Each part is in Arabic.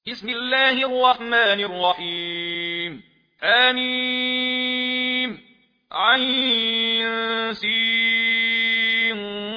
بسم الله الرحمن الرحيم. آمين. عين سين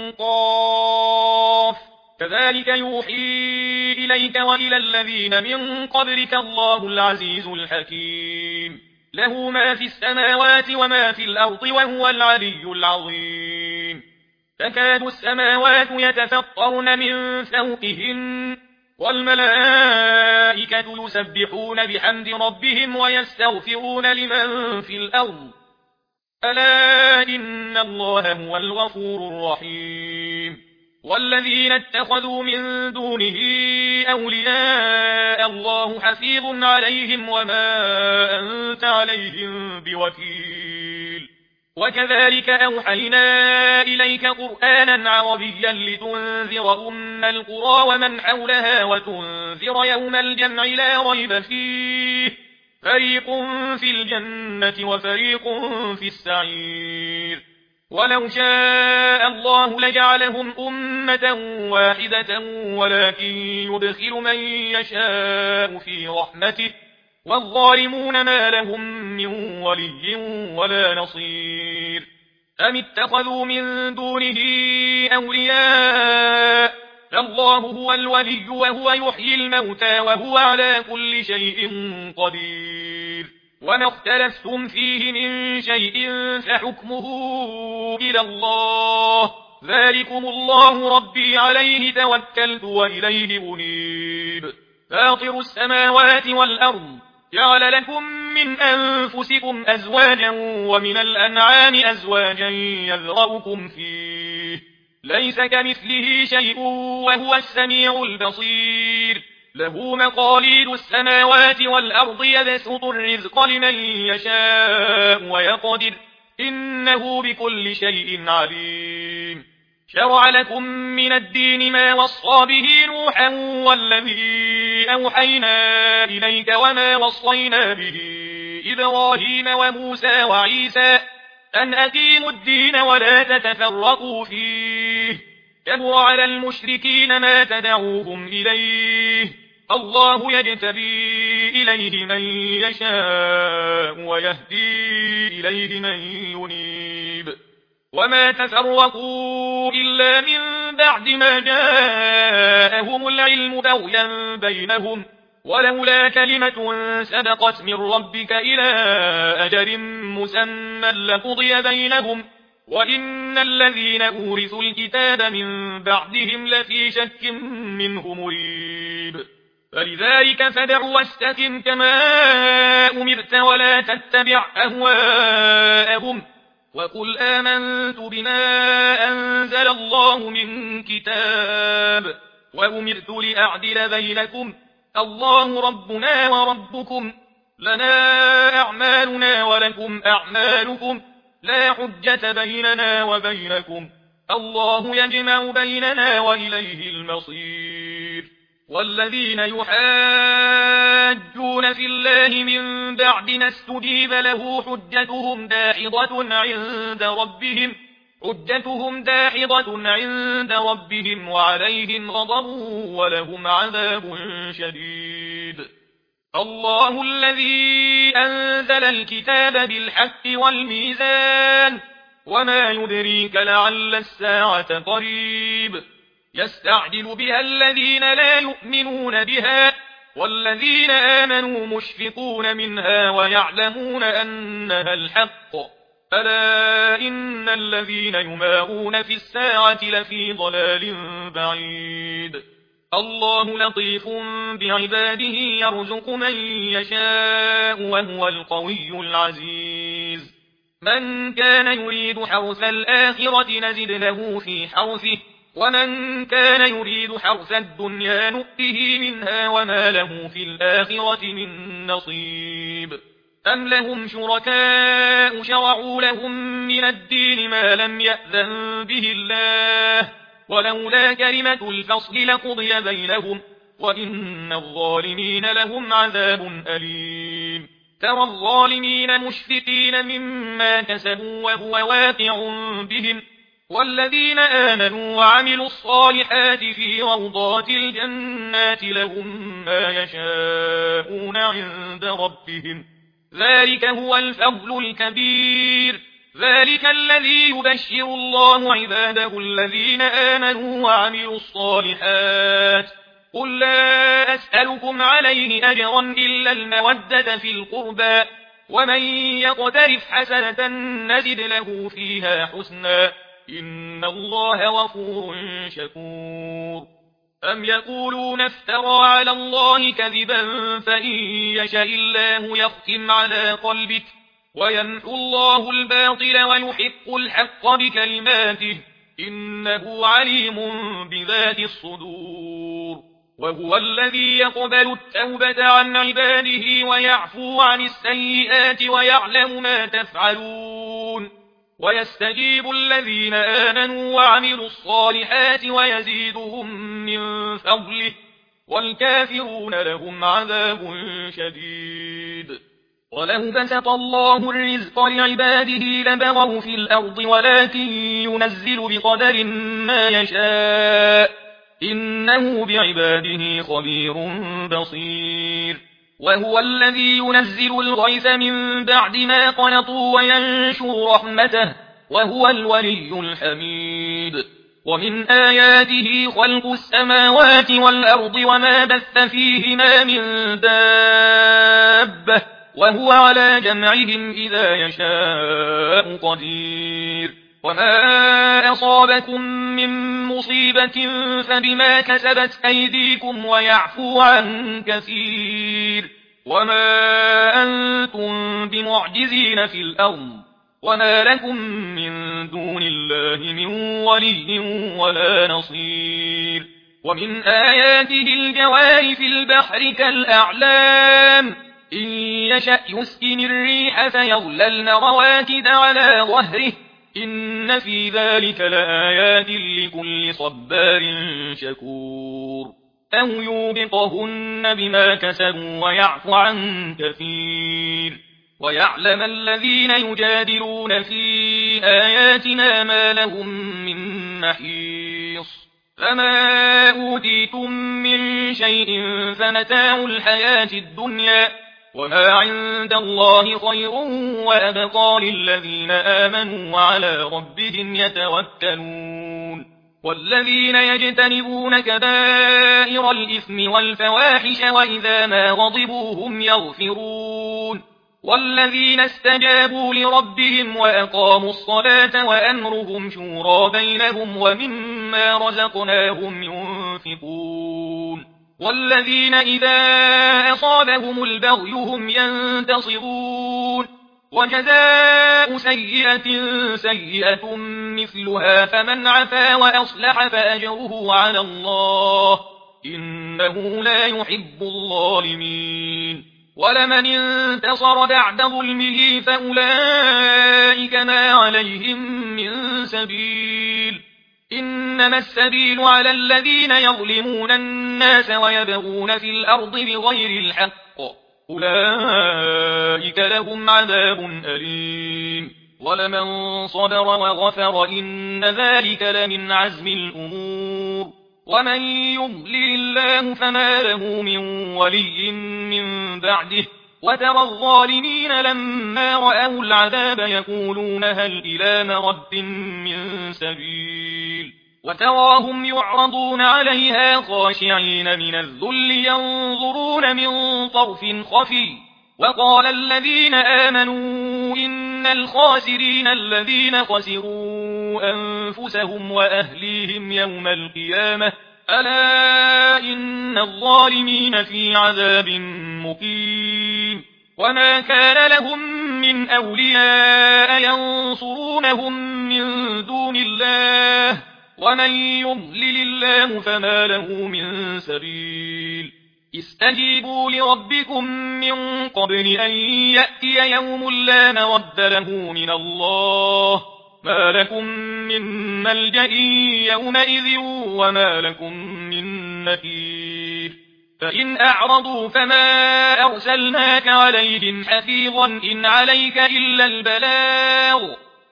قاف. كذلك يوحي إليك وإلى الذين من قبلك الله العزيز الحكيم. له ما في السماوات وما في الأرض وهو العلي العظيم. تكاد السماوات يتفطرن من فوقهن والملائكة يسبحون بحمد ربهم ويستغفرون لمن في الأرض ألا إن الله هو الغفور الرحيم. والذين اتخذوا من دونه أولياء الله حفيظ عليهم وما أنت عليهم بوكيل. وكذلك أوحينا إليك قرآنا عربيا لتنذر القرى ومن حولها وتنذر يوم الجمع لا ريب فيه فريق في الجنة وفريق في السعير. ولو شاء الله لجعلهم أمة واحدة ولكن يدخل من يشاء في رحمته والظالمون ما لهم من ولي ولا نصير. أم اتخذوا من دونه أولياء فالله هو الولي وهو يحيي الموتى وهو على كل شيء قدير. وما اختلفتم فيه من شيء فحكمه إلى الله ذلكم الله ربي عليه توكلت وإليه أنيب. فاطر السماوات والأرض جعل لكم من أنفسكم أزواجا ومن الأنعام أزواجا يذرأكم فيه ليس كمثله شيء وهو السميع البصير. له مقاليد السماوات والأرض يبسط الرزق لمن يشاء ويقدر إنه بكل شيء عليم. شرع لكم من الدين ما وصى به نوحا والذي أوحينا إليك وما وصينا به إبراهيم وموسى وعيسى أن أقيموا الدين ولا تتفرقوا فيه كبر على المشركين ما تدعوهم إليه الله يجتبي إليه من يشاء ويهدي إليه من ينيب. وما تفرقوا إلا من بعد ما جاءهم العلم بغيا بينهم ولولا كلمة سبقت من ربك إلى أجل مسمى لقضي بينهم وإن الذين أورثوا الكتاب من بعدهم لفي شك منه مريب. فلذلك فادع واستقم كما أمرت ولا تتبع أهواءهم وقل آمنت بما أنزل الله من كتاب وأمرت لأعدل بينكم الله ربنا وربكم لنا أعمالنا ولكم أعمالكم لا حجة بيننا وبينكم الله يجمع بيننا وإليه المصير. والذين يحاجون في الله من بعد ما استجيب له حجتهم داحضة عند ربهم وعليهم غضب ولهم عذاب شديد. الله الذي أنزل الكتاب بالحق والميزان وما يدريك لعل الساعة قريب. يستعجل بها الذين لا يؤمنون بها والذين آمنوا مشفقون منها ويعلمون أنها الحق ألا إن الذين يمارون في الساعة لفي ضلال بعيد. الله لطيف بعباده يرزق من يشاء وهو القوي العزيز. من كان يريد حرث الآخرة نزد له في حرثه ومن كان يريد حرث الدنيا نؤته منها وما له في الآخرة من نصيب. أم لهم شركاء شرعوا لهم من الدين ما لم يأذن به الله ولولا كلمة الفصل لقضي بينهم وإن الظالمين لهم عذاب أليم. ترى الظالمين مشفقين مما كسبوا وهو واقع بهم والذين آمنوا وعملوا الصالحات في روضات الجنات لهم ما يشاءون عند ربهم ذلك هو الفضل الكبير ذلك الذي يبشر الله عباده الذين آمنوا وعملوا الصالحات قل لا أسألكم عليه أجرا إلا المودة في القربى ومن يقترف حسنة نزد له فيها حسنا إن الله غفور شكور أم يقولون افترى على الله كذبا فإن يشاء الله يختم على قلبك ويمحو الله الباطل ويحق الحق بكلماته إنه عليم بذات الصدور وهو الذي يقبل التوبة عن عباده ويعفو عن السيئات ويعلم ما تفعلون ويستجيب الذين آمنوا وعملوا الصالحات ويزيدهم من فضله والكافرون لهم عذاب شديد ولو بسط الله الرزق لعباده لبغوا في الأرض ولكن ينزل بقدر ما يشاء إنه بعباده خبير بصير وهو الذي ينزل الغيث من بعد ما قنطوا وينشر رحمته وهو الولي الحميد ومن آياته خلق السماوات والأرض وما بث فيهما من دابة وهو على جمعهم إذا يشاء قدير وما أصابكم من مصيبة فبما كسبت أيديكم ويعفو عن كثير وما أنتم بمعجزين في الأرض وما لكم من دون الله من ولي ولا نصير ومن آياته الجوار في البحر كالأعلام إن يشأ يسكن الريح فيظللن رواكد على ظهره إن في ذلك لآيات لكل صبار شكور أو يوبقهن بما كسبوا ويعفو عن كثير ويعلم الذين يجادلون في آياتنا ما لهم من محيص فما أوتيتم من شيء فمتاع الحياة الدنيا وما عند الله خير وأبقى للذين آمنوا وعلى ربهم يتوكلون والذين يجتنبون كبائر الإثم والفواحش وإذا ما غضبوا هم يغفرون والذين استجابوا لربهم وأقاموا الصلاة وأمرهم شورى بينهم ومما رزقناهم ينفقون والذين إذا أصابهم البغي هم ينتصرون وجزاء سيئة سيئة مثلها فمن عفا وأصلح فأجره على الله إنه لا يحب الظالمين ولمن انتصر بعد ظلمه فأولئك ما عليهم من سبيل إنما السبيل على الذين يظلمون الناس ويبغون في الأرض بغير الحق أولئك لهم عذاب أليم ولمن صبر وغفر إن ذلك لمن عزم الأمور ومن يضلل الله فما له من ولي من بعده وترى الظالمين لما رأوا العذاب يقولون هل إلى مرد من سبيل وتراهم يعرضون عليها خاشعين من الذل ينظرون من طرف خفي وقال الذين آمنوا إن الخاسرين الذين خسروا أنفسهم وأهليهم يوم القيامة ألا إن الظالمين في عذاب مقيم وما كان لهم من أولياء ينصرونهم من دون الله ومن يضلل الله فما له من سبيل استجيبوا لربكم من قبل أن يأتي يوم لا مرد له من الله ما لكم من ملجأ يومئذ وما لكم من نكير فإن أعرضوا فما أرسلناك عليهم حفيظا إن عليك إلا البلاغ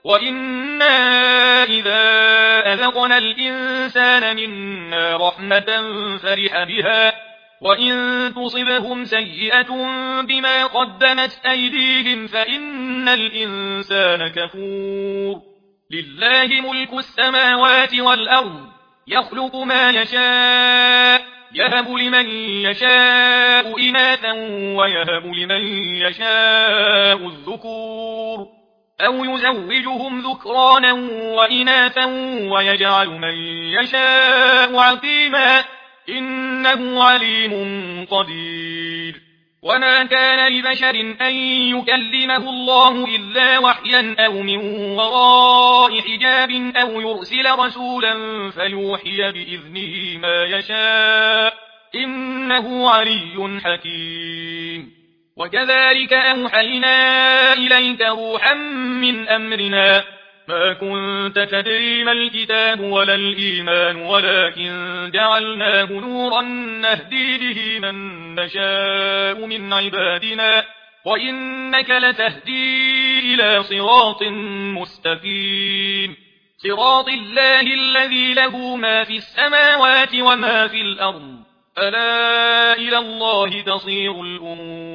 وإنا إذا أذقنا الإنسان منا رحمة فرح بها وإن تصبهم سيئة بما قدمت أيديهم فإن الإنسان كفور لله ملك السماوات والأرض يخلق ما يشاء يهب لمن يشاء إناثا ويهب لمن يشاء الذكور أو يزوجهم ذكرانا وإناثا ويجعل من يشاء عقيما إنه عليم قدير وما كان لبشر أن يكلمه الله إلا وحيا أو من وراء حجاب أو يرسل رسولا فيوحي بإذنه ما يشاء إنه علي حكيم وكذلك أوحينا إليك روحا من أمرنا ما كنت تدري ما الكتاب ولا الإيمان ولكن جعلناه نورا نهدي به من نشاء من عبادنا وإنك لتهدي إلى صراط مستقيم صراط الله الذي له ما في السماوات وما في الأرض ألا إلى الله تصير الأمور